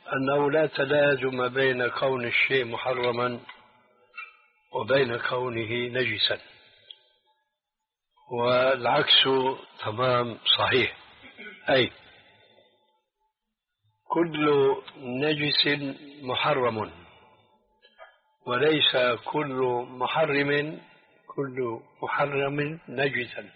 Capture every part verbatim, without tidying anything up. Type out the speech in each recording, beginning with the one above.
أنه لا تلازم بين كون الشيء محرما وبين كونه نجسا، والعكس تمام صحيح. أي كل نجس محرم، وليس كل محرم كل محرم نجسا.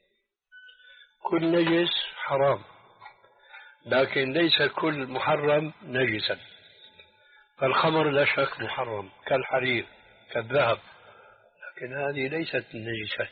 كل نجس حرام، لكن ليس كل محرم نجسا. فالخمر لا شك محرم كالحرير كالذهب، لكن هذه ليست النجسات.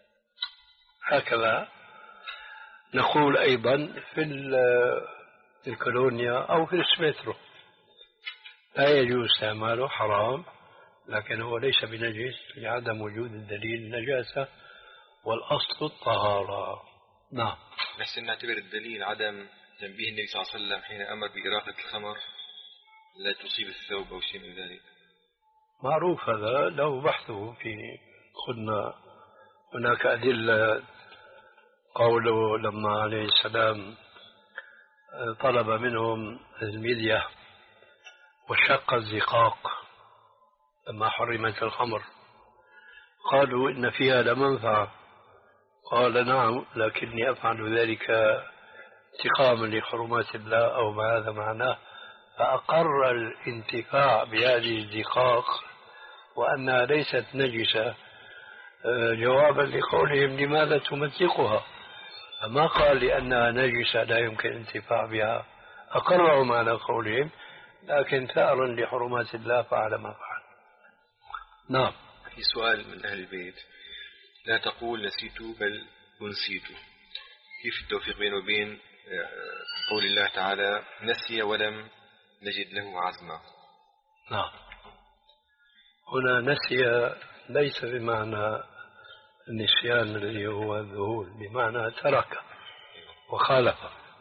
هكذا نقول أيضا في الكولونيا أو في السميترو لا يجوز استعماله، حرام، لكن هو ليس بنجس لعدم وجود الدليل النجاسة والأصل الطهارة. نعم. بس نعتبر الدليل عدم تنبيه النبي صلى الله عليه وسلم حين أمر بإراقة الخمر لا تصيب الثوب أو شيء من ذلك. معروف هذا، له بحثه في قلنا هناك أدلة. قوله لما عليه السلام طلب منهم المدية وشق الزقاق لما حرمت الخمر، قالوا إن فيها لمنفعة، قال نعم، لكني أفعل ذلك انتقاما لحرمات الله أو ما هذا معناه، فأقر الانتفاع بهذه الزقاق وأنها ليست نجسة جوابا لقولهم لماذا تمزقها، فما قال لأنها نجسة لا يمكن انتفاع بها، أقرهم على قولهم، لكن ثأرا لحرمات الله فعل ما فعل. نعم. في سؤال من أهل البيت: لا تقول نسيت بل أنسيت، كيف التوفيق بينه وبين قول الله تعالى نسي ولم نجد له عزما؟ نعم. هنا نسي ليس بمعنى النسيان الذي هو الذهول، بمعنى ترك وخالف.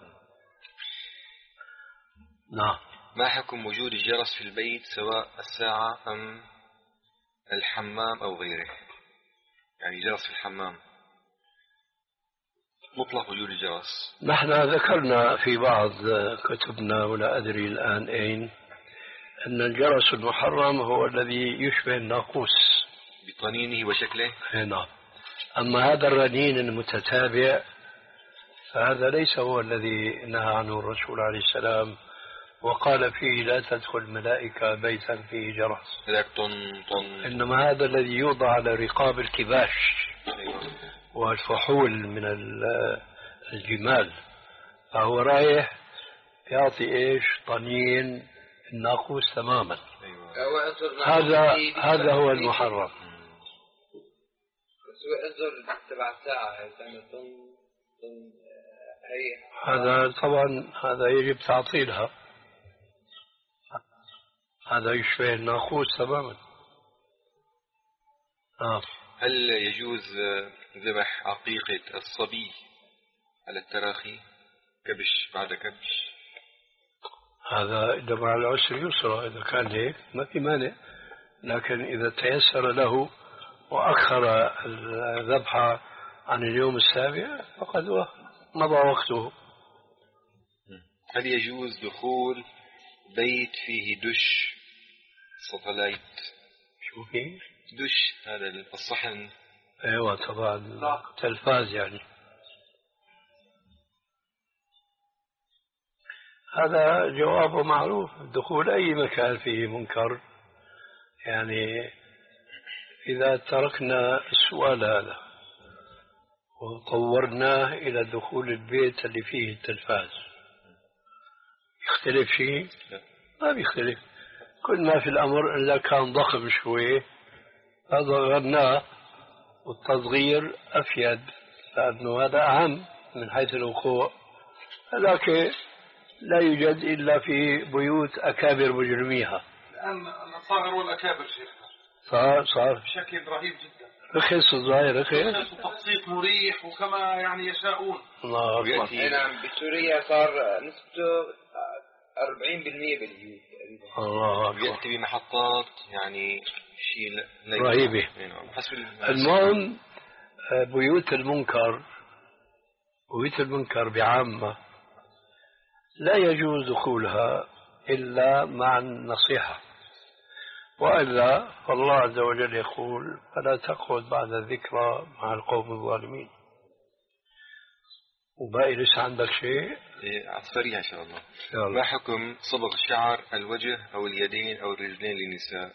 نعم. ما حكم وجود الجرس في البيت سواء الساعة أم الحمام أو غيره؟ يعني جرس في الحمام، مطلق وجود الجرس. نحن ذكرنا في بعض كتبنا ولا أدري الآن أين أن الجرس المحرم هو الذي يشبه الناقوس بطنينه وشكله. نعم. أما هذا الرنين المتتابع فهذا ليس هو الذي نهى عنه الرسول عليه السلام وقال فيه لا تدخل ملائكة بيتا فيه جرس، طن طن. إنما هذا الذي يوضع على رقاب الكباش والفحول من الجمال، فهو رايح يعطي إيش طنين الناقوس تماما. هذا هذا هو المحرم. تبع الساعة هذا طبعا هذا يجب تعطيلها، هذا يشبه الناقوس تماما. آه. هل يجوز ذبح عقيقة الصبي على التراخي، كبش بعد كبش؟ هذا إذا مع العسر يسرى، إذا كان هيك ما في مانع، لكن إذا تيسر له وأخر الذبح عن اليوم السابع فقد مضى وقته. هل يجوز دخول بيت فيه دش ساتلايت؟ شو فيه؟ دش هذا الصحن. ايوه طبعا تلفاز يعني. هذا جوابه معروف، دخول أي مكان فيه منكر، يعني إذا تركنا السؤال هذا وطورناه إلى دخول البيت اللي فيه التلفاز يختلف شيء؟ ما بيختلف. كل ما في الأمر إذا كان ضخم شوي صغرناه، والتصغير أفيد لأنه هذا أهم من حيث الوقوع، لكن لا يوجد إلا في بيوت أكابر مجرميها. الآن الأصاغر والأكابر شيخ صار صار بشكل رهيب جدا، رخيص الظاهر رخيص وتبسيط مريح وكما يعني يشاءون. الله أكبر. نعم بسوريا صار نسبته أربعين بالمئة بالبيوت تقريبا. الله أكبر. بيأتي بمحطات يعني شيء رهيبة. المهم بيوت المنكر، بيوت المنكر بعامة لا يجوز دخولها إلا مع النصيحة، وإلا فالله عز وجل يقول فلا تقعد بعد الذكرى مع القوم الظالمين. وباقي لسه عندك شيء؟ إيه سريع إن شاء الله. يلا. ما حكم صبغ شعر الوجه أو اليدين أو الرجلين للنساء؟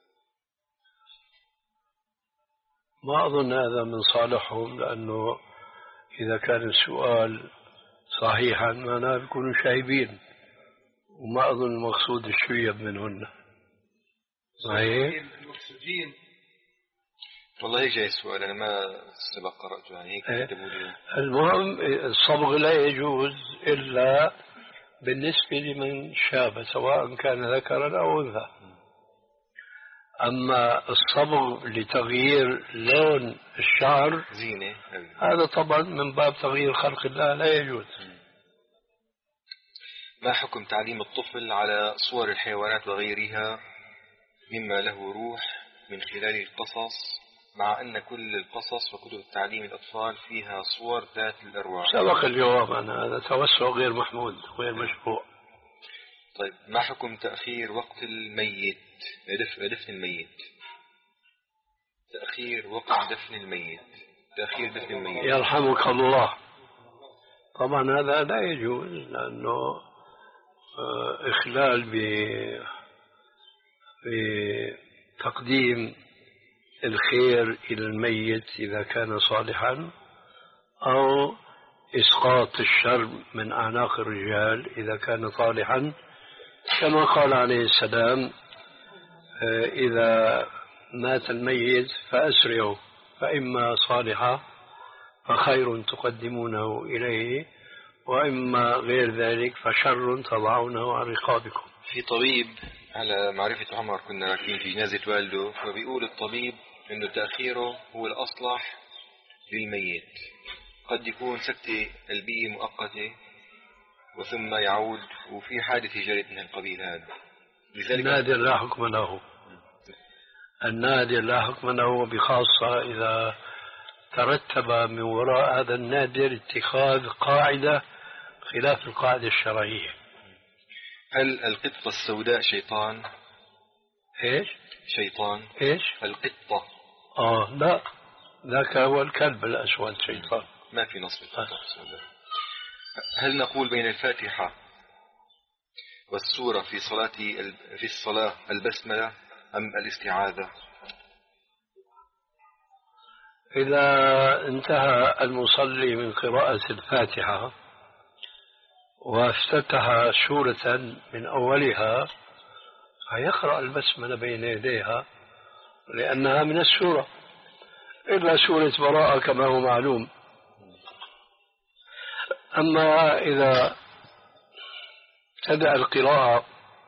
ما أظن هذا من صالحهم، لأنه إذا كان السؤال صحيحا معناه بيكونوا شايبين، وما أظن المقصود الشيب منهن. صحيح؟ المكسوجين. والله هيك جاي السؤال، أنا ما سبق قرأته يعني هيك إيه. كتبوا لي. المهم الصبغ لا يجوز إلا بالنسبة لمن شاب، سواء كان ذكرا أو أنثى. أما الصبغ لتغيير لون الشعر زينة هذا طبعا من باب تغيير خلق الله، لا يجوز. ما حكم تعليم الطفل على صور الحيوانات وغيرها مما له روح من خلال القصص، مع أن كل القصص وكتب التعليم الأطفال فيها صور ذات الأرواح؟ سبق الجواب عن هذا، توسع غير محمود غير مشروع. طيب ما حكم تأخير وقت الميت، دفن الميت، تأخير وقت دفن الميت، تأخير دفن الميت؟ يرحمك الله. طبعا هذا لا يجوز، لأنه إخلال بتقديم الخير إلى الميت إذا كان صالحا، أو إسقاط الشر من أعناق الرجال إذا كان صالحا، كما قال عليه السلام إذا مات الميت فأسرعوا، فإما صالحا فخير تقدمونه إليه، وإما غير ذلك فشر تضعونه عن رقابكم. في طبيب على معرفة عمر كنا راكبين في جنازة والده، فبيقول الطبيب إنه تأخيره هو الأصلح للميت، قد يكون سكتة قلبية مؤقتة وثم يعود، وفي حادثة جرت من القبيل هذا. النادر لا حكم له، النادر لا حكم له، بخاصة إذا ترتب من وراء هذا النادر اتخاذ قاعدة خلاف القاعدة الشرعية. هل القطة السوداء شيطان؟ ايش؟ شيطان. ايش؟ القطة. اه لا، ذاك هو الكلب الأسود شيطان. ما في نص القطة السوداء. هل نقول بين الفاتحة والسورة في صلاة في الصلاة البسملة أم الاستعاذة؟ إذا انتهى المصلي من قراءة الفاتحة وافتتح سورة من أولها فيقرأ البسملة بين يديها، لأنها من السورة، إلا سورة براءة كما هو معلوم. أما إذا ابتدأ القراءة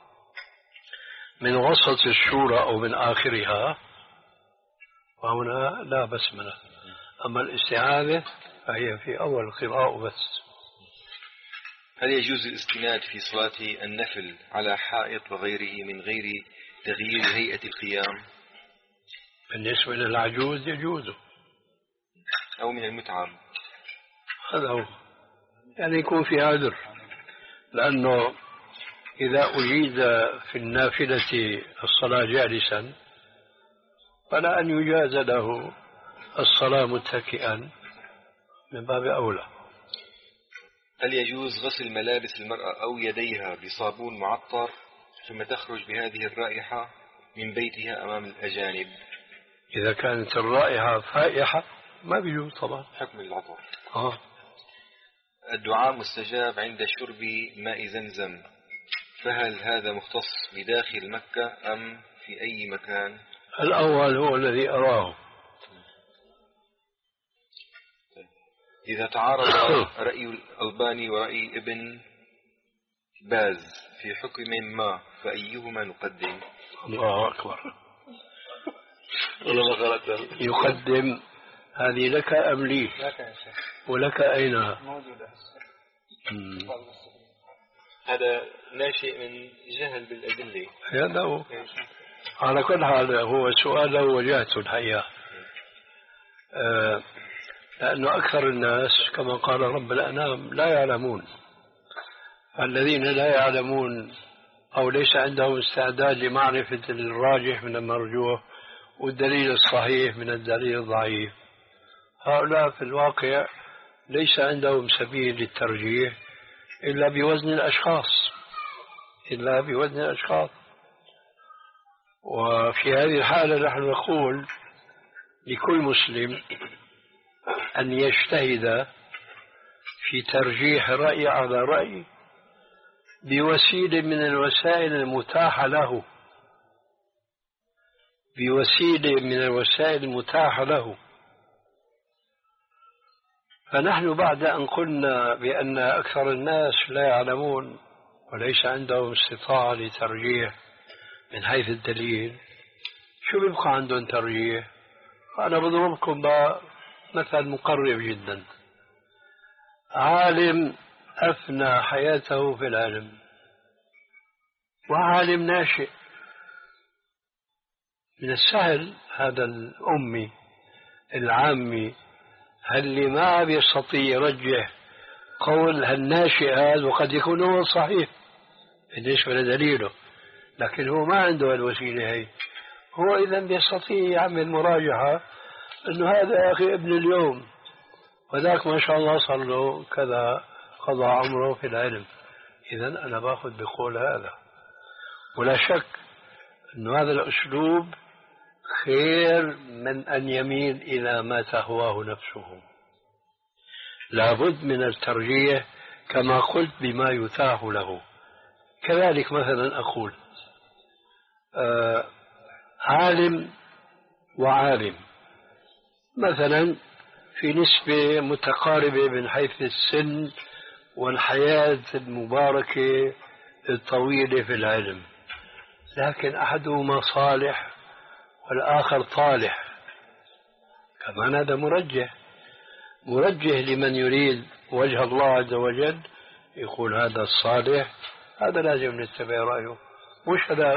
من وسط السورة أو من آخرها فهنا لا بسملة. أما الاستعاذة فهي في أول القراءة بس. هل يجوز الاستناد في صلاة النفل على حائط وغيره من غير تغيير هيئة القيام؟ بالنسبة للعجوز يجوز، أو من المتعب. هذا هو، يعني يكون في عذر، لأنه إذا أجيد في النافلة الصلاة جالسا فلا أن يجاز له الصلاة متكئا من باب أولى. هل يجوز غسل ملابس المرأة أو يديها بصابون معطر ثم تخرج بهذه الرائحة من بيتها أمام الأجانب؟ إذا كانت الرائحة فائحة ما بيجوز طبعا، حكم العطر. آه. الدعاء مستجاب عند شرب ماء زمزم، فهل هذا مختص بداخل مكة أم في أي مكان؟ الأول هو الذي أراه. إذا تعارض رأي الألباني ورأي ابن باز في حكم ما فأيهما نقدم؟ الله أكبر. والله غلط. يقدم هذه لك أم لي؟ ولك أين؟ موجودة. هذا ناشئ من جهل بالأدلة. هذا هو. على كل حال هو سؤال له وجهته الحقيقة، آه لأنه أكثر الناس كما قال رب الأنام لا يعلمون، الذين لا يعلمون أو ليس عندهم استعداد لمعرفة الراجح من المرجوح والدليل الصحيح من الدليل الضعيف. هؤلاء في الواقع ليس عندهم سبيل للترجيح إلا بوزن الأشخاص إلا بوزن الأشخاص. وفي هذه الحالة نحن نقول لكل مسلم أن يجتهد في ترجيح رأي على رأي بوسيلة من الوسائل المتاحة له بوسيلة من الوسائل المتاحة له. فنحن بعد أن قلنا بأن أكثر الناس لا يعلمون وليس عندهم استطاعة لترجيح من حيث الدليل، شو بيبقى عندهم ترجيح؟ أنا بضربكم مثل مقرب جدا. عالم أفنى حياته في العلم وعالم ناشئ، من السهل هذا الأمي العامي اللي ما بيستطيع يرجح قول هالناشئ هذا وقد يكون هو صحيح بالنسبة لدليله، لكن هو ما عنده الوسيلة هي. هو إذا بيستطيع يعمل مراجعة أنه هذا يا أخي ابن اليوم وذاك ما شاء الله صار له كذا قضى عمره في العلم، إذا أنا باخذ بقول هذا. ولا شك أن هذا الأسلوب خير من أن يميل إلى ما تهواه نفسه. لابد من الترجيح كما قلت بما يتاح له. كذلك مثلا أقول آه عالم وعالم مثلا في نسبة متقاربة من حيث السن والحياة المباركة الطويلة في العلم، لكن أحدهما صالح والآخر طالح، كمان هذا مرجح مرجح لمن يريد وجه الله عز وجل، يقول هذا الصالح هذا لازم نتبع رأيه مش هذا.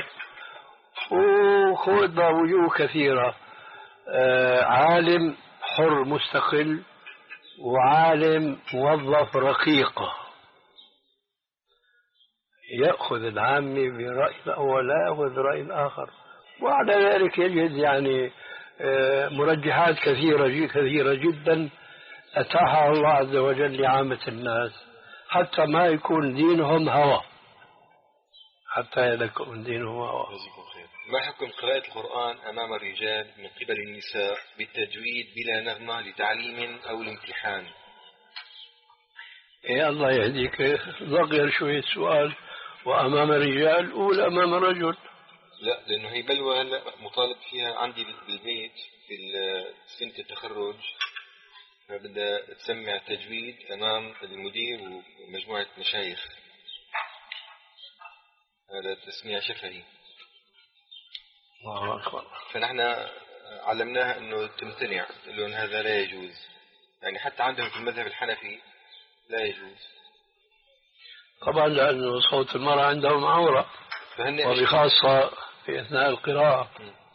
وخذ وجوه كثيرة، آه عالم حر مستقل وعالم موظف رقيقة، يأخذ العامي برأي الأول لا يأخذ برأي الآخر. وعلى ذلك يجد يعني مرجحات كثيرة كثيرة جدا أتاحها الله عز وجل لعامة الناس حتى ما يكون دينهم هوى حتى يكون دينهم هوى. ما حكم قراءة القرآن أمام الرجال من قبل النساء بالتجويد بلا نغمة لتعليم أو الامتحان؟ يا الله يهديك، ضغير شوية سؤال. وأمام الرجال قول أمام الرجل. لا، لأنه هي بلوى هلا مطالب فيها عندي بالبيت في سنة التخرج، فبدها تسمع التجويد أمام المدير ومجموعة مشايخ، هذا تسميع شفهي. الله أكبر. فنحن علمناها أنه تمتنع، لأن هذا لا يجوز، يعني حتى عندهم في المذهب الحنفي لا يجوز طبعا، لأن صوت المرأة عندهم عورة وبخاصة في أثناء القراءة.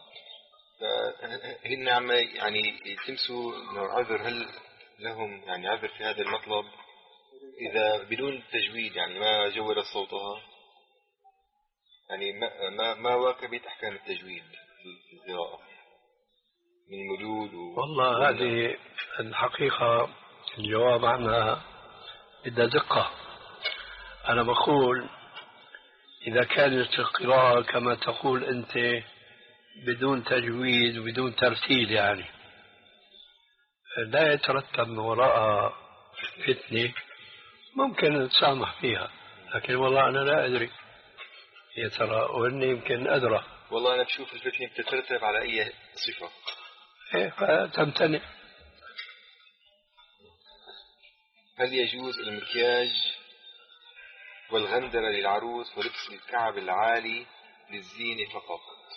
فهن عم يعني يلتمسوا عذر، هل لهم يعني عذر في هذا المطلب إذا بدون تجويد، يعني ما جودت صوتها، يعني ما ما, ما واكبت أحكام التجويد في القراءة من مدود و... والله هذه الحقيقة الجواب عنها بدها دقة. أنا بقول إذا كانت القراءة كما تقول أنت بدون تجويد وبدون ترتيل، يعني لا يترتب من وراءها فتنة، ممكن نتسامح فيها، لكن والله أنا لا أدري يا ترى، وإني يمكن أدرى. والله أنا بشوف الفتنة بتترتب على أي صفة، إيه فتمتنع. هل يجوز المكياج والغندرة للعروس ولبس الكعب العالي للزينة فقط؟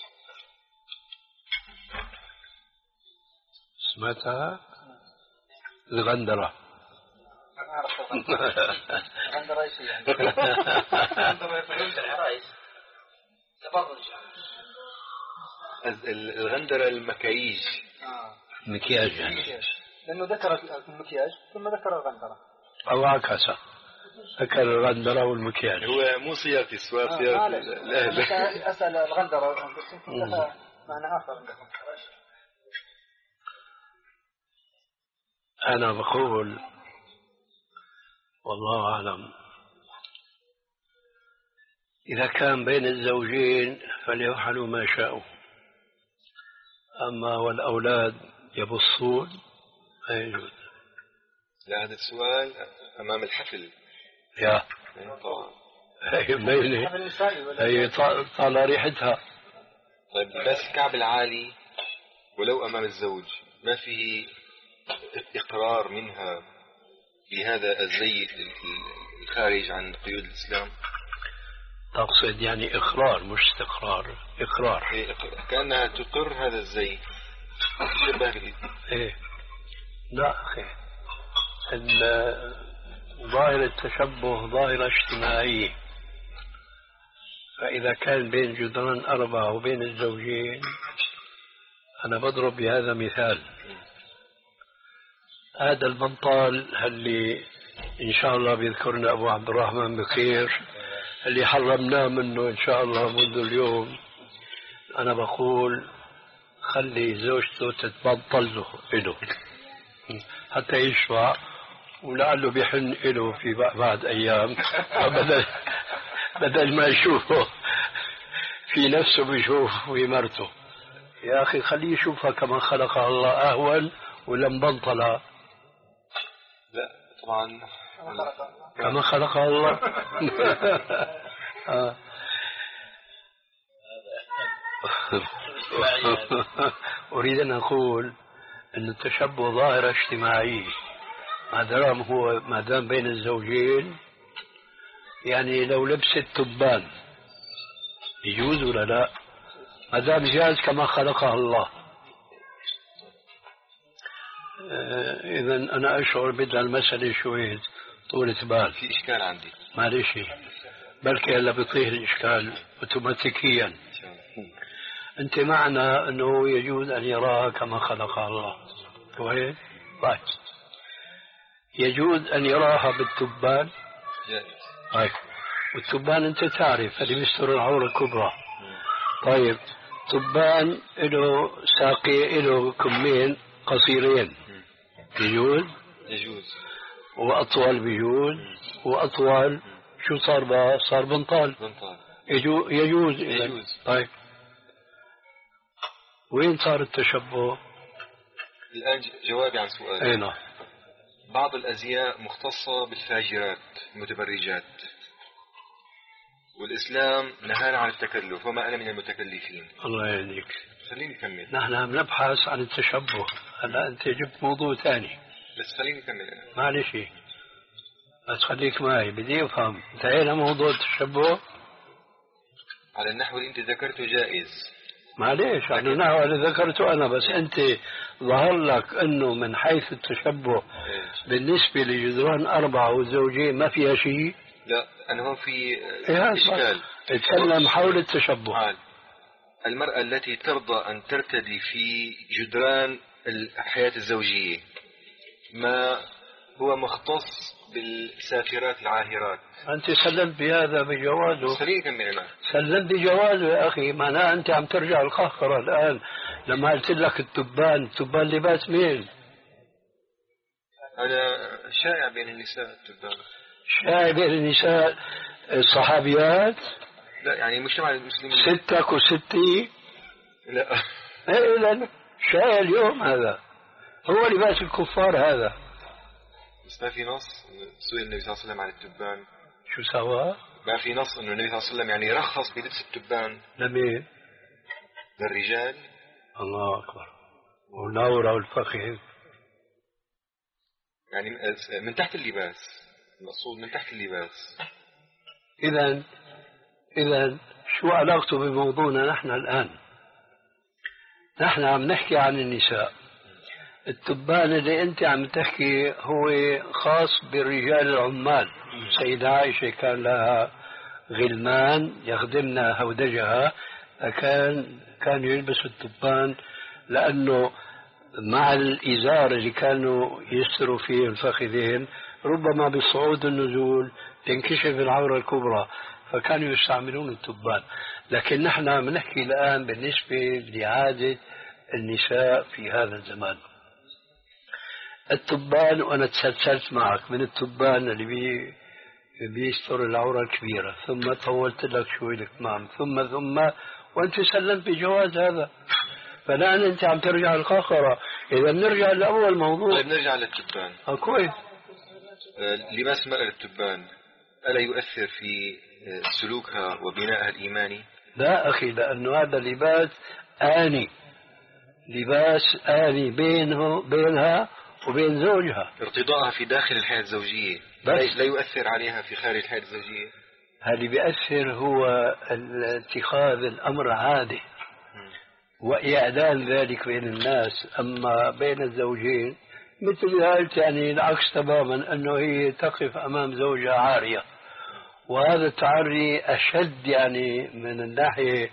سمعتها الغندرة. أنا أعرف الغندرة إيش يعني؟ الغندرة يفعلون بالعرايس تبرج. الغندرة المكياج. مكياج يعني. لأنه ذكر المكياج ثم ذكر الغندرة. أو عكسة. أكل الغندرة والمكياج. هو مو صياغة السؤال، صياغة الأهل. أسأل الغندرة معنى آخر عندكم. أنا بقول والله أعلم، إذا كان بين الزوجين فليفعلوا ما شاءوا، أما والأولاد يبصون لا يجوز. لا، هذا السؤال أمام الحفل. يا طبعا هي ميلة، هي طال ريحتها. طيب بس الكعب العالي ولو أمام الزوج ما فيه إقرار منها بهذا الزي الخارج عن قيود الإسلام؟ تقصد يعني إقرار مش استقرار؟ إقرار. إيه، كأنها تقر هذا الزي تشبه به. إيه لا أخي، ظاهر التشبه ظاهرة اجتماعية، فإذا كان بين جدران أربعة وبين الزوجين، أنا بضرب بهذا مثال. هذا البنطال اللي إن شاء الله بيذكرنا أبو عبد الرحمن بخير، اللي حرمناه منه إن شاء الله منذ اليوم، أنا بقول خلي زوجته تتبطل له حتى يشفع، ولعله بيحن له في بعد أيام، بدل بدل ما يشوفه في نفسه بيشوف في مرته. يا أخي خليه يشوفها كما خلقها الله أهون ولا مبنطلة؟ لا طبعا كما خلقها الله. أريد أن أقول أن التشبه ظاهرة اجتماعية، ما دام هو ما دام بين الزوجين. يعني لو لبست تبان يجوز ولا لا؟ ما دام جاز كما خلقها الله. إذا أنا أشعر بدها المسألة شوية طولة بال. في إشكال عندي معلش، بلكي هلا بيطيح الإشكال أوتوماتيكيا. أنت معنا أنه يجوز أن يراها كما خلقها الله، كويس؟ طيب يجوز أن يراها بالتبان؟ طيب والتبان أنت تعرف اللي بيستر العورة الكبرى. طيب تبان له ساقي له كمين قصيرين يجوز؟ يجوز. وأطول بيجوز، وأطول شو صار بقى؟ صار بنطال. بنطال يجوز. يجوز. يجوز. طيب وين صار التشبه؟ الآن جوابي عن سؤال. أين؟ بعض الأزياء مختصة بالفاجرات المتبرجات، والإسلام نهانا عن التكلف، وما أنا من المتكلفين. الله يهديك. خليني أكمل. نحن بنبحث عن التشبه، هلا أنت جبت موضوع ثاني. بس خليني أكمل أنا. معلش بس خليك معي، بدي أفهم. انتهينا موضوع التشبه على النحو اللي أنت ذكرته جائز. معليش على النحو اللي ذكرته أنا، بس أنت ظهر لك أنه من حيث التشبه بالنسبة لجدران أربعة والزوجين ما فيها شيء. لا أنا هون في إيه إشكال. اتكلم حول التشبه. عال. المرأة التي ترضى أن ترتدي في جدران الحياة الزوجية ما هو مختص بالسافرات العاهرات، أنت سلمت بهذا بجوازه. خليني أكمل أنا. سلمت بجوازه يا أخي، معناه أنت عم ترجع القهقرة الآن. لما قلت لك التبان، التبان لباس مين؟ هذا شائع بين النساء التبان. شائع بين النساء الصحابيات؟ لا يعني مجتمع المسلمين. ستك وستي؟ لا إيه لا شائع اليوم، هذا هو لباس الكفار هذا. بس ما في نص. سئل النبي صلى الله عليه وسلم عن التبان. شو سوا؟ ما في نص انه النبي صلى الله عليه وسلم يعني رخص بلبس التبان لمين؟ للرجال. الله اكبر. والنورة والفخذ يعني من تحت اللباس، المقصود من تحت اللباس. اذا اذا شو علاقته بموضوعنا نحن الان؟ نحن عم نحكي عن النساء. التبان اللي انت عم تحكي هو خاص بالرجال العمال. سيدة عائشة كان لها غلمان يخدمنا هودجها، كان كانوا يلبسوا التبان لأنه مع الإزار اللي كانوا يستروا فيه الفخذين ربما بالصعود والنزول تنكشف العورة الكبرى، فكانوا يستعملون التبان. لكن نحن بنحكي الآن بالنسبة لعادة النساء في هذا الزمان. التبان، وأنا تسلسلت معك من التبان اللي بي بيستر العورة الكبيرة، ثم طولت لك شوي الكمام، ثم ثم وأنت سلمت بجواز هذا. فالآن أنت عم ترجع القاقرة. إذا نرجع لأول موضوع. طيب نرجع للتبان. آه كويس. آه لباس المرأة للتبان ألا يؤثر في سلوكها وبنائها الإيماني؟ لا أخي، لأنه هذا لباس آني، لباس آني بينه بينها وبين زوجها. ارتضاءها في داخل الحياة الزوجية لا يؤثر عليها في خارج الحياة الزوجية. اللي بيأثر هو اتخاذ الأمر عادي وإعلان ذلك بين الناس. أما بين الزوجين مثل قلت يعني العكس تماما، أنه هي تقف أمام زوجها عارية، وهذا التعري أشد يعني من الناحية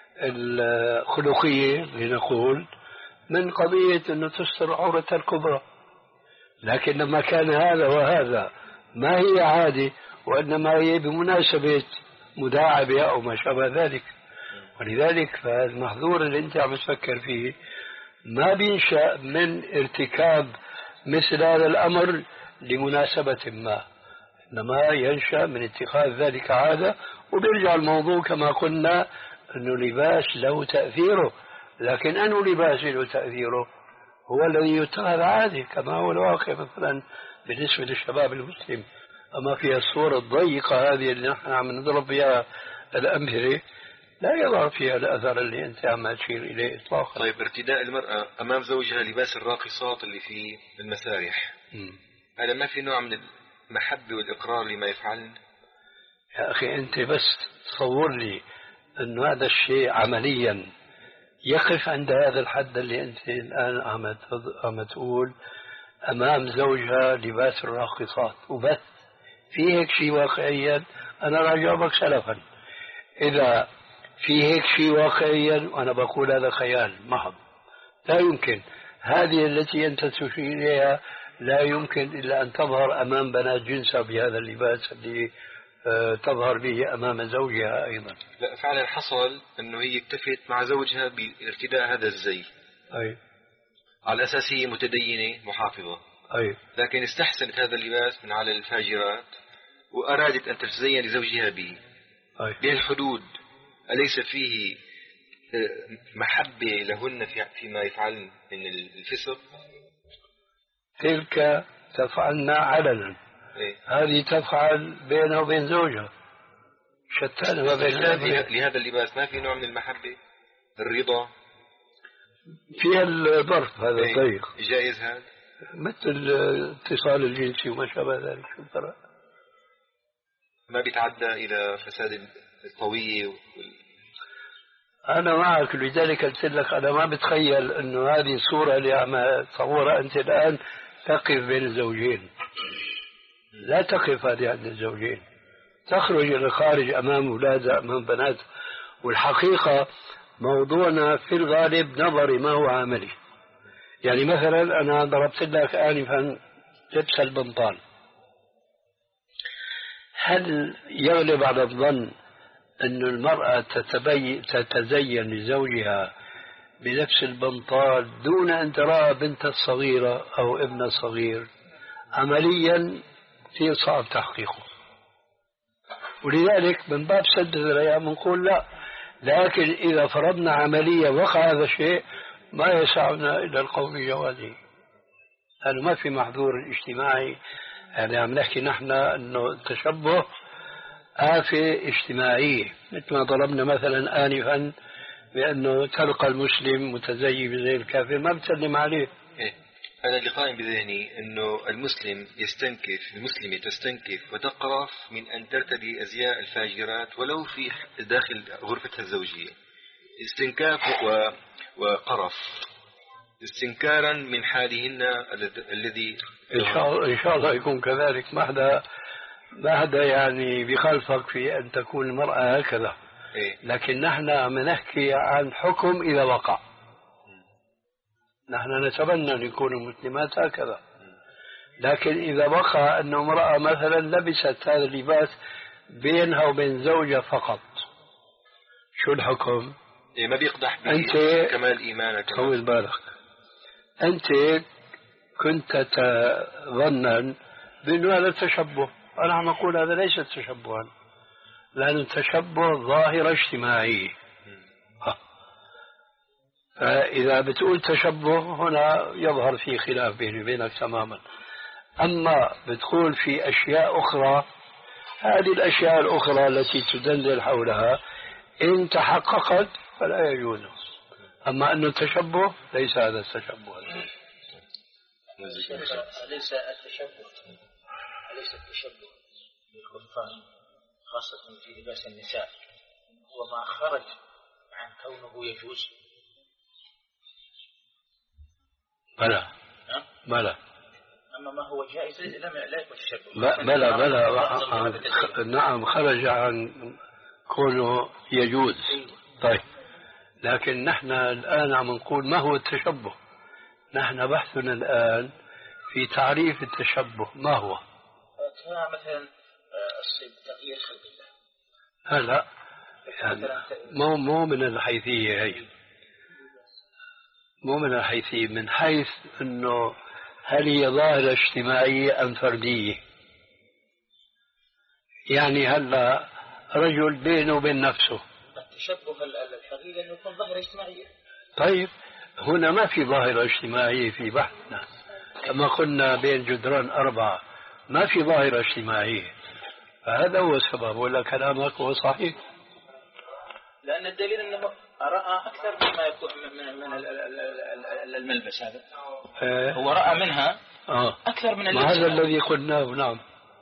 الخلقية لنقول من قضية أنه تستر عورتها الكبرى. لكن لما كان هذا وهذا ما هي عادي، وإنما هي بمناسبة مداعبة أو ما شابه ذلك، ولذلك فالمحظور اللي أنت عم تفكر فيه ما بينشأ من ارتكاب مثل هذا الأمر لمناسبة ما، إنما ينشأ من اتخاذ ذلك عادة. وبيرجع الموضوع كما قلنا أنه لباس له تأثيره، لكن أنه لباس له تأثيره هو الذي يتخذ عادي كما هو الواقع مثلا بالنسبة للشباب المسلم. أما في الصورة الضيقة هذه اللي نحن عم نضرب فيها الأمثلة لا يظهر فيها الأثر اللي أنت عم تشير إليه إطلاقا. طيب ارتداء المرأة أمام زوجها لباس الراقصات اللي في المسارح، هذا ما في نوع من المحبة والإقرار لما يفعلن؟ يا أخي أنت بس تصور لي أن هذا الشيء عمليا يقف عند هذا الحد اللي أنت الآن عم تقول أمام زوجها لباس الراقصات وبس. في هيك شيء واقعيا؟ أنا راح أجاوبك سلفا. إذا في هيك شيء واقعيا وأنا بقول هذا خيال محض، لا يمكن. هذه التي أنت تشير إليها لا يمكن إلا أن تظهر أمام بنات جنسها بهذا اللباس اللي تظهر به أمام زوجها أيضا. لا فعلا حصل أنه هي اكتفت مع زوجها بارتداء هذا الزي، أي على أساس هي متدينة محافظة، أي لكن استحسنت هذا اللباس من على الفاجرات وأرادت أن تتزين لزوجها به بهالحدود. أليس فيه محبة لهن فيما يفعلن من الفسق؟ تلك تفعلنا علنا، إيه؟ هذه تفعل بينه وبين زوجها، شتان ما بين لهذا اللباس ما في نوع من المحبة الرضا فيها الظرف هذا إيه؟ الضيق جائز هذا مثل اتصال الجنسي وما شابه ذلك. شو ترى ما بيتعدى إلى فساد الطوية وال... أنا معك. لذلك قلت لك أنا ما بتخيل أنه هذه الصورة اللي عم تصورها أنت الآن تقف بين الزوجين. لا تقف هذه عند الزوجين، تخرج إلى الخارج أمام أولادها أمام بناتها. والحقيقة موضوعنا في الغالب نظري ما هو عملي. يعني مثلا أنا ضربت لك آنفا لبس البنطال، هل يغلب على الظن أن المرأة تتبي... تتزين لزوجها بلبس البنطال دون أن ترى بنت الصغيرة أو ابن الصغير؟ عمليا كثير صعب تحقيقه، ولذلك من باب سد الذريعة بنقول لا. لكن إذا فرضنا عمليا وقع هذا الشيء ما يسعنا إلى القول بجوازه، لأنه ما في محظور اجتماعي. يعني عم نحكي نحن أنه التشبه آفة اجتماعية، مثل ما ضربنا مثلا آنفا بأنه تلقى المسلم متزين بزي الكافر ما بتسلم عليه. إيه؟ أنا اللي قائم بذهني أنه المسلم يستنكف، المسلمة تستنكف وتقرف من أن ترتدي أزياء الفاجرات ولو في داخل غرفتها الزوجية، استنكاف و... وقرف، استنكارا من حالهن الذي إن شاء, إن شاء الله يكون كذلك. ما حدا ما حدا يعني بخالفك في أن تكون المرأة هكذا. إيه؟ لكن نحن عم نحكي عن حكم إذا وقع. نحن نتمنى أن يكون المسلمات هكذا، لكن إذا بقى أن امرأة مثلا لبست هذا اللباس بينها وبين زوجها فقط، شو الحكم؟ إيه ما بيقدح أنت كمال إيمانك. طول بالك، أنت كنت تظنن بأنه هذا تشبه. أنا عم أقول هذا ليس تشبها، لأن التشبه ظاهرة اجتماعية. فإذا بتقول تشبه هنا يظهر في خلاف بيني وبينك تماما. أما بتقول في أشياء أخرى، هذه الأشياء الأخرى التي تدلل حولها إن تحققت فلا يجوز. أما أنه تشبه ليس هذا التشبه. أليس التشبه أليس التشبه بالخلفان خاصة في لباس النساء وما خرج عن كونه يجوز؟ بلى بلى. أما ما هو جائز لم لا يكون تشبه. بلى بلى نعم خرج عن كونه يجوز. طيب لكن نحن الآن عم نقول ما هو التشبه. نحن بحثنا الآن في تعريف التشبه ما هو. مثلا تغيير خلق لا الله. لا يعني مو مو من الحيثية هي، مو من الحيثية، من حيث أنه هل هي ظاهرة اجتماعية أم فردية. يعني هلا رجل بينه وبين نفسه التشبه الحقيقي أنه يكون ظاهرة اجتماعية. طيب هنا ما في ظاهرة اجتماعية في بحثنا، كما قلنا بين جدران أربعة ما في ظاهرة اجتماعية، فهذا هو السبب. ولا كلامك هو صحيح؟ لأن الدليل أنه رأى أكثر مما يكون من من الملبس هذا. اه هو رأى منها آه. أكثر من اللبس. هذا الذي قلناه. نعم.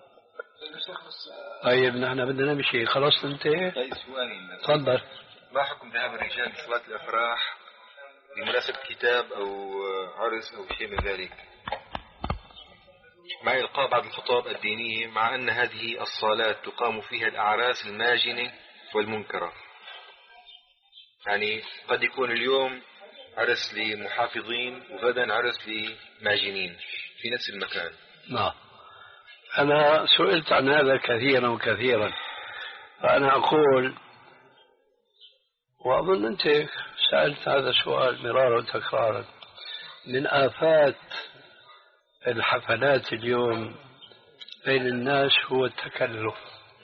طيب نحن بدنا نمشي. خلاص انتهى. طيب سؤالي تفضل. ما حكم ذهاب الرجال لصلاة الأفراح بمناسبة كتاب أو عرس أو شيء من ذلك، مع إلقاء بعض الخطاب الدينية، مع أن هذه الصلاة تقام فيها الأعراس الماجنة والمنكرة؟ يعني قد يكون اليوم عرس لمحافظين وغدا عرس لماجنين في نفس المكان. نعم. أنا سئلت عن هذا كثيرا وكثيرا، فأنا أقول وأظن أنت سألت هذا السؤال مرارا وتكرارا، من آفات الحفلات اليوم بين الناس هو التكلف.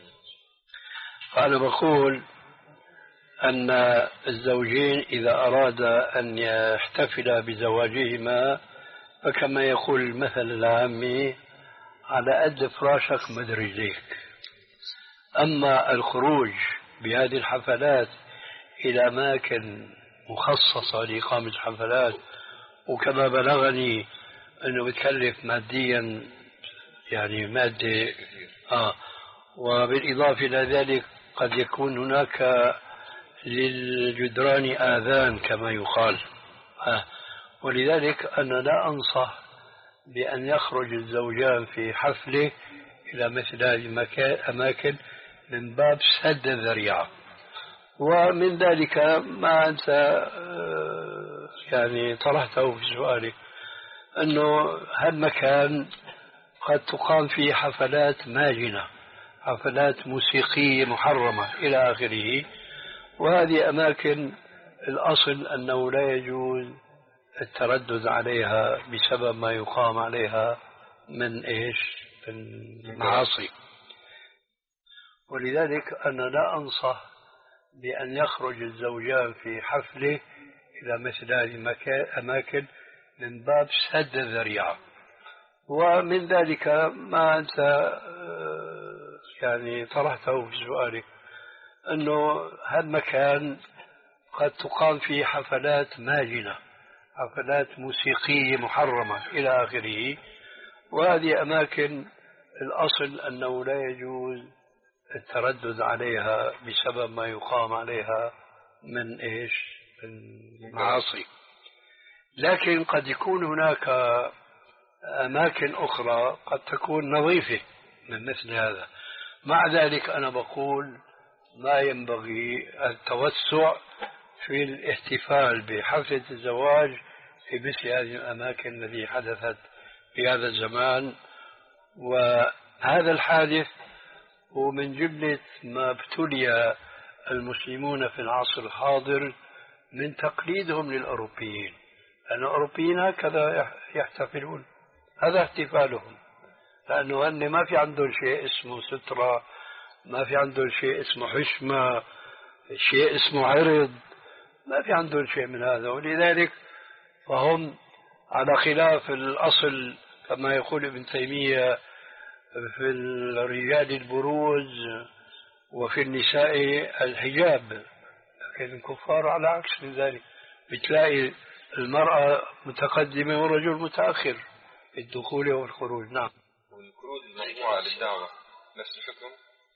فأنا بقول أن الزوجين إذا أراد أن يحتفلا بزواجهما فكما يقول المثل العامي على قد فراشك مدري ليك. أما الخروج بهذه الحفلات إلى أماكن مخصصة لإقامة الحفلات، وكما بلغني أنه بتكلف ماديا يعني مادة آه وبالإضافة إلى ذلك قد يكون هناك للجدران آذان كما يقال آه ولذلك أنا لا أنصح بأن يخرج الزوجان في حفله إلى مثل هذه الأماكن من باب سد الذريعة. ومن ذلك ما أنت يعني طرحته في سؤالك أنه هالمكان قد تقام فيه حفلات ماجنة، حفلات موسيقية محرمة إلى آخره، وهذه أماكن الأصل أنه لا يجوز التردد عليها بسبب ما يقام عليها من إيش المعاصي. ولذلك أنا لا أنصح بأن يخرج الزوجان في حفله إلى مثل هذه الأماكن من باب سد الذريعة. ومن ذلك ما أنت يعني طرحته في سؤالك أنه هالمكان قد تقام فيه حفلات ماجنة، حفلات موسيقية محرمة إلى آخره، وهذه أماكن الأصل أنه لا يجوز التردد عليها بسبب ما يقام عليها من إيش المعاصي. لكن قد يكون هناك أماكن أخرى قد تكون نظيفة من مثل هذا. مع ذلك أنا بقول ما ينبغي التوسع في الاحتفال بحفلة الزواج في مثل هذه الأماكن التي حدثت في هذا الزمان. وهذا الحادث هو من جملة ما ابتلي المسلمون في العصر الحاضر من تقليدهم للأوروبيين، لأن الأوروبيين هكذا يحتفلون، هذا احتفالهم، لأنه هن ما في عندهم شيء اسمه سترة، ما في عندهم شيء اسمه حشمة، شيء اسمه عرض، ما في عندهم شيء من هذا. ولذلك فهم على خلاف الأصل كما يقول ابن تيمية في الرجال البروز وفي النساء الحجاب، لكن الكفار على عكس ذلك، بتلاقي المرأة متقدمة والرجل متأخر في الدخول والخروج. نعم. والكروت المجموعة للدعوة نفس الحكم؟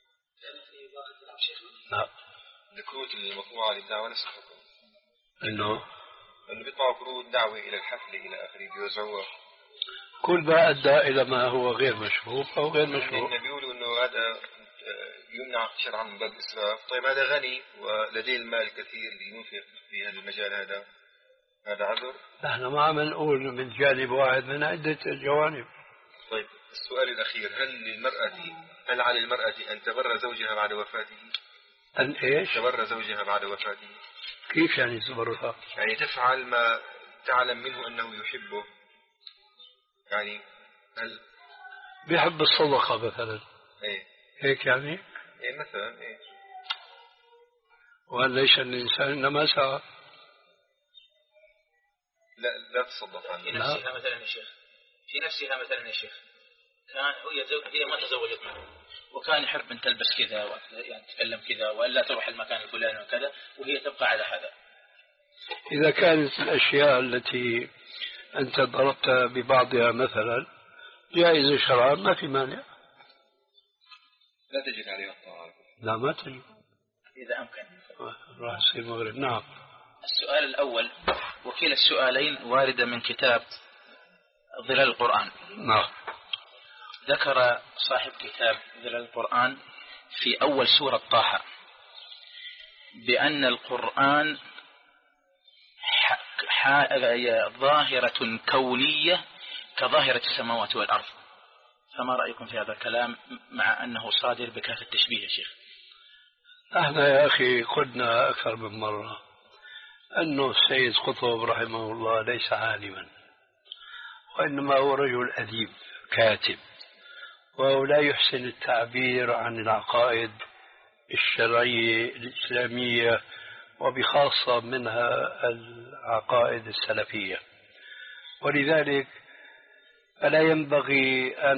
نعم. الكروت المجموعة للدعوة نفس الحكم؟ إنه إنه بيطلعوا كروت دعوة إلى الحفل إلى آخره بيوزعوها. كل ما أدى إلى ما هو غير مشروع أو غير مشروع. إن بيقولوا إنه هذا يمنع شرعا من باب الإسراف. طيب هذا غني ولديه المال كثير لينفق في هذا المجال، هذا هذا عذر؟ نحن ما عم نقول من جانب واحد، من عدة جوانب. طيب السؤال الأخير، هل للمرأة هل على المرأة أن تبر زوجها بعد وفاته؟ أن إيش؟ تبر زوجها بعد وفاته. كيف يعني تبرها؟ يعني تفعل ما تعلم منه أنه يحبه، يعني هل بيحب الصدقة مثلا؟ إيه هيك يعني؟ إيه مثلا إيه. وهل ليس الإنسان إنما سعى؟ لا لا تصدق عنه. في نفسها مثلا يا شيخ، في نفسها مثلا يا شيخ، كان هي زوج هي ما تزوجت معه، وكان يحب أن تلبس كذا يعني تتكلم كذا ولا تروح المكان الفلاني وكذا، وهي تبقى على هذا. إذا كانت الأشياء التي أنت ضربت ببعضها مثلا جائزة شرعا ما في مانع. لا تجد عليها الطاعة. لا ما تجد إذا أمكن. راح يصير مغرب. نعم. السؤال الأول، وكلا السؤالين واردة من كتاب ظلال القرآن. نعم. ذكر صاحب كتاب ظلال القرآن في أول سورة طه بأن القرآن ظاهرة كونية كظاهرة السماوات والأرض، فما رأيكم في هذا الكلام مع أنه صادر بكافة التشبيه يا شيخ؟ احنا يا أخي قلنا أكثر من مرة أنه السيد قطب رحمه الله ليس عالما، وإنما هو رجل أديب كاتب، وهو لا يحسن التعبير عن العقائد الشرعية الإسلامية وبخاصة منها العقائد السلفية، ولذلك فلا ينبغي أن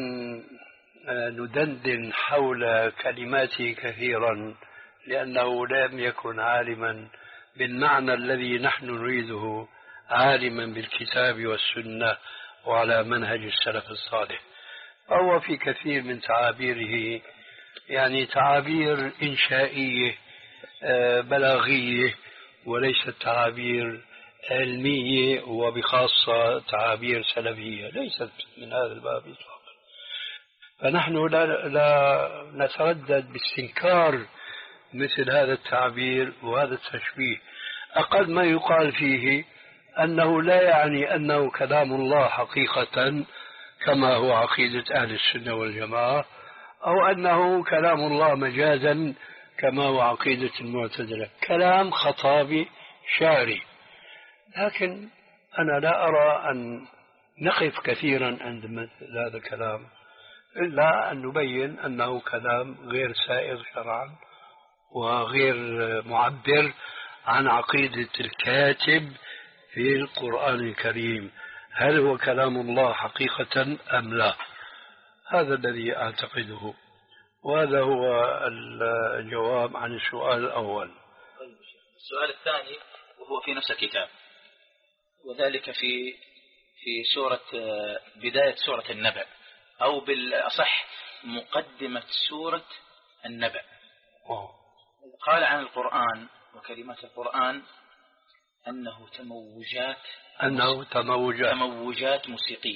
ندندن حول كلماته كثيرا، لأنه لم يكن عالما بالمعنى الذي نحن نريده، عالما بالكتاب والسنة وعلى منهج السلف الصالح. فهو في كثير من تعابيره يعني تعابير إنشائية بلاغية وليست تعابير علمية، وبخاصة تعابير سلفية ليست من هذا الباب إطلاقا. فنحن لا, لا نتردد باستنكار مثل هذا التعبير وهذا التشبيه. أقل ما يقال فيه أنه لا يعني أنه كلام الله حقيقة كما هو عقيدة أهل السنة والجماعة، أو أنه كلام الله مجازا كما هو عقيدة المعتزلة، كلام خطابي شعري. لكن أنا لا أرى أن نقف كثيرا عند مثل هذا الكلام، إلا أن نبين أنه كلام غير سائغ شرعا وغير معبر عن عقيدة الكاتب في القرآن الكريم. هل هو كلام الله حقيقة أم لا؟ هذا الذي أعتقده، وهذا هو الجواب عن السؤال الأول. السؤال الثاني وهو في نفس الكتاب، وذلك في في سورة بداية سورة النبأ، أو بالأصح مقدمة سورة النبأ. قال عن القرآن وكلمات القرآن أنه تموجات أنه تموجات تموجات موسيقية.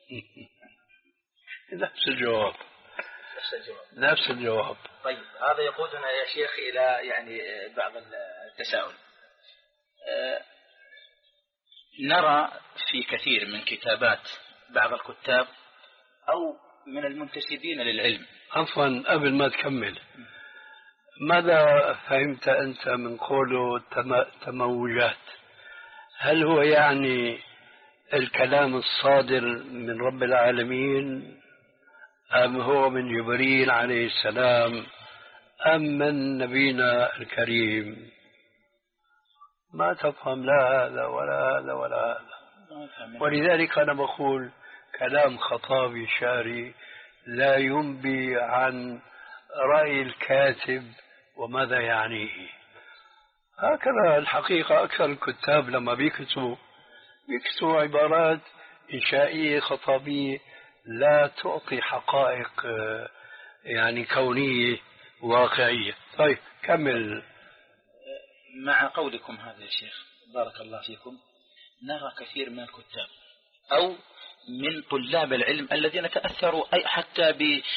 نفس الجواب نفس الجواب نفس الجواب. طيب هذا يقودنا يا شيخ إلى يعني بعض التساؤل. أه نرى في كثير من كتابات بعض الكتاب أو من المنتسبين للعلم. عفوا قبل ما تكمل، ماذا فهمت أنت من قوله تموجات؟ هل هو يعني الكلام الصادر من رب العالمين، أم هو من جبريل عليه السلام، أم من نبينا الكريم؟ ما تفهم لا هذا ولا هذا ولا هذا. ولذلك أنا بقول كلام خطابي شعري لا ينبي عن رأي الكاتب وماذا يعنيه. هكذا الحقيقة أكثر الكتاب لما بيكتبوا بيكتبوا عبارات إنشائية خطابية لا تعطي حقائق يعني كونية واقعية. طيب كمل. مع قولكم هذا يا شيخ بارك الله فيكم، نرى كثير من الكتاب أو من طلاب العلم الذين تأثروا أي حتى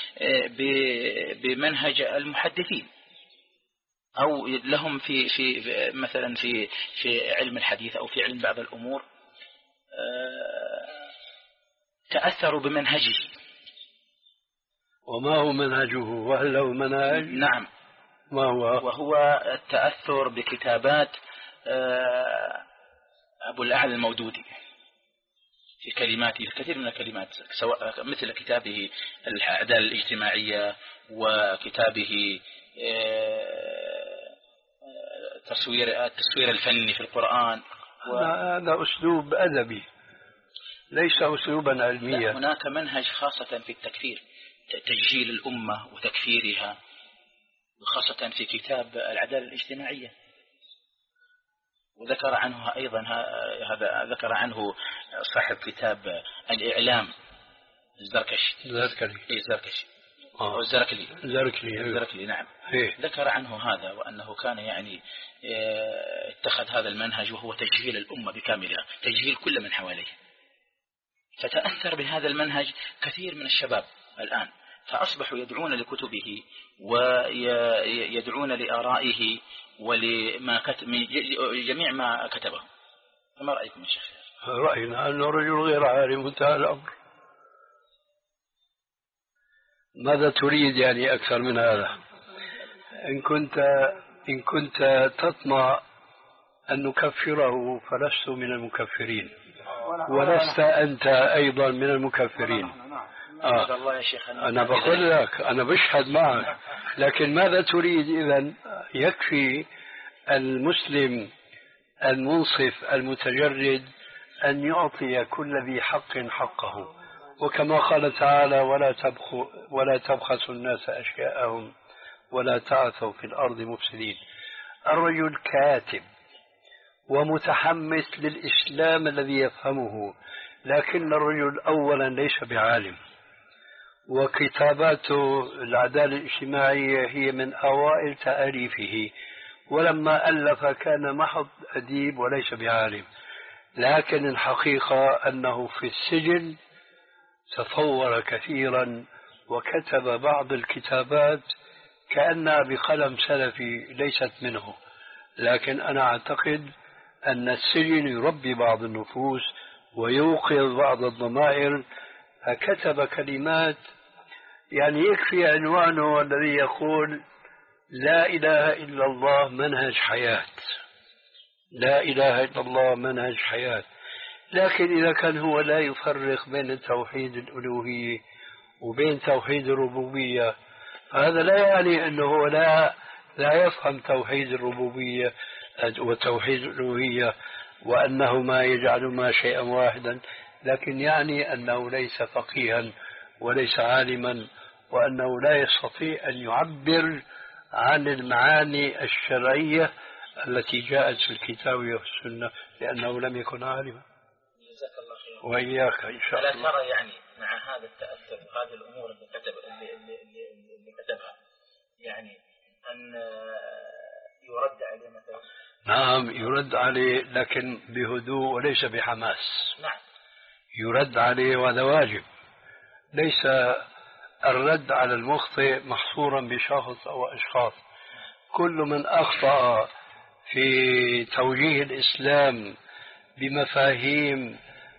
بمنهج المحدثين، أو لهم في في مثلا في في علم الحديث أو في علم بعض الأمور تأثروا بمنهجه. وما هو منهجه؟ وهل له منهج؟ نعم. ما هو؟ وهو التأثر بكتابات أبو الأعلى المودودي في كلماته، كثير من الكلمات، سواء مثل كتابه العدالة الاجتماعية وكتابه تصوير التصوير الفني في القرآن. هذا أسلوب أدبي ليس أسلوبا علميا. هناك منهج خاصة في التكفير، تجهيل الأمة وتكفيرها، وخاصة في كتاب العدالة الاجتماعية. وذكر عنه أيضا هذا ذكر عنه صاحب كتاب الإعلام الزركشي. الزركلي. إيه الزركشي. آه. الزركلي. الزركلي. الزركلي نعم. إيه. ذكر عنه هذا، وأنه كان يعني اتخذ هذا المنهج وهو تجهيل الأمة بكاملها، تجهيل كل من حواليه. فتأثر بهذا المنهج كثير من الشباب الآن، فأصبحوا يدعون لكتبه ويدعون لآرائه ولما كتب، جميع ما كتبه. فما رأيكم يا شيخ؟ رأينا أنه رجل غير عالم انتهى الأمر. ماذا تريد يعني أكثر من هذا؟ إن كنت إن كنت تطمع أن نكفره فلست من المكفرين، ولست أنت أيضا من المكفرين. آه. الله يا شيخ أنا بقول لك، أنا بشهد معك، لكن ماذا تريد إذن؟ يكفي المسلم المنصف المتجرد أن يعطي كل ذي حق حقه، وكما قال تعالى ولا تبخوا ولا تبخسوا الناس أشياءهم ولا تعثوا في الأرض مفسدين. الرجل كاتب ومتحمس للإسلام الذي يفهمه، لكن الرجل أولا ليس بعالم، وكتاباته العدالة الاجتماعية هي من أوائل تأليفه، ولما ألف كان محض أديب وليس بعالم. لكن الحقيقة أنه في السجن تطور كثيرا وكتب بعض الكتابات كأنها بقلم سلفي ليست منه، لكن أنا أعتقد أن السجن يربي بعض النفوس ويوقظ بعض الضمائر، فكتب كلمات يعني يكفي عنوانه الذي يقول لا إله إلا الله منهج حياة، لا إله إلا الله منهج حياة. لكن إذا كان هو لا يفرق بين توحيد الألوهية وبين توحيد الربوبية، فهذا لا يعني أنه لا لا يفهم توحيد الربوبية وتوحيد الألوهية وأنهما يجعلهما شيئا واحدا، لكن يعني أنه ليس فقيها وليس عالما، وأنه لا يستطيع أن يعبر عن المعاني الشرعية التي جاءت في الكتاب والسنة، لأنه لم يكن عالما. جزاك الله خير. وإياك إن شاء الله. ألا ترى يعني مع هذا التأثر وهذه الأمور اللي كتب اللي, اللي, اللي, اللي كتبها يعني أن يرد عليه مثلا؟ نعم يرد عليه، لكن بهدوء وليس بحماس. نعم يرد عليه وهذا واجب، ليس الرد على المخطئ محصورا بشخص أو أشخاص. كل من أخطأ في توجيه الإسلام بمفاهيم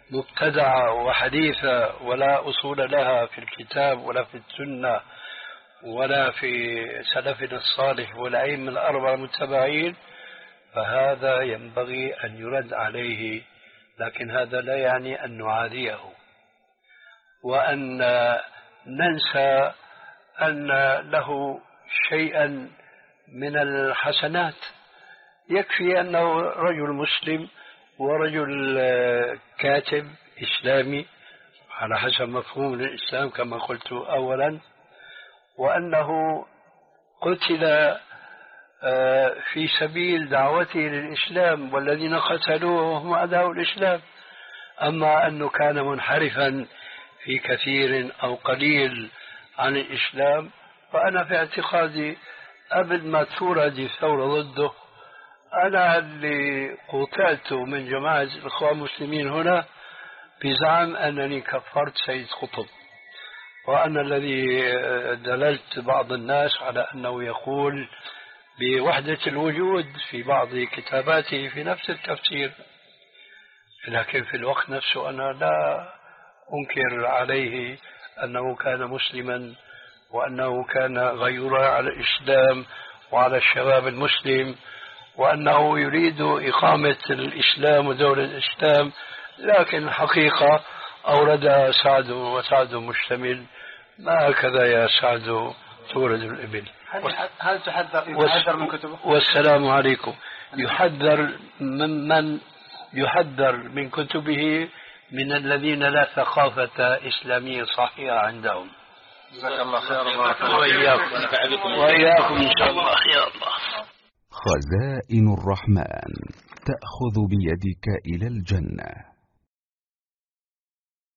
مبتدعة وحديثة ولا أصول لها في الكتاب ولا في السنة ولا في سلفنا الصالح والأئمة الأربعة المتبعين، فهذا ينبغي أن يرد عليه، لكن هذا لا يعني أن نعاديه وأن ننسى أن له شيئا من الحسنات. يكفي أنه رجل مسلم ورجل كاتب إسلامي على حسب مفهوم الإسلام كما قلت أولا، وأنه قتل في سبيل دعوته للإسلام والذين قتلوه هم أعداء الإسلام. أما أنه كان منحرفا في كثير أو قليل عن الإسلام، فأنا في اعتقادي قبل ما تورد الثورة ضده، أنا اللي قتلت من جماعة الإخوان المسلمين هنا بزعم أنني كفرت سيد قطب، وأنا الذي دللت بعض الناس على أنه يقول بوحدة الوجود في بعض كتاباته في نفس التفسير، لكن في الوقت نفسه أنا لا أنكر عليه أنه كان مسلما وأنه كان غيورا على الإسلام وعلى الشباب المسلم، وأنه يريد إقامة الإسلام ودولة الإسلام، لكن الحقيقة أوردها سعد وسعد مشتمل، ما هكذا يا سعد تورد الإبل. هل تحذر يحذر من كتبه؟ والسلام عليكم. يحذر ممن يحذر من كتبه؟ من الذين لا ثقافة إسلامية صحيحة عندهم. جزاك الله خير. وإياكم وإياكم إن شاء الله. يا الله. خزائن الرحمن تأخذ بيدك إلى الجنة.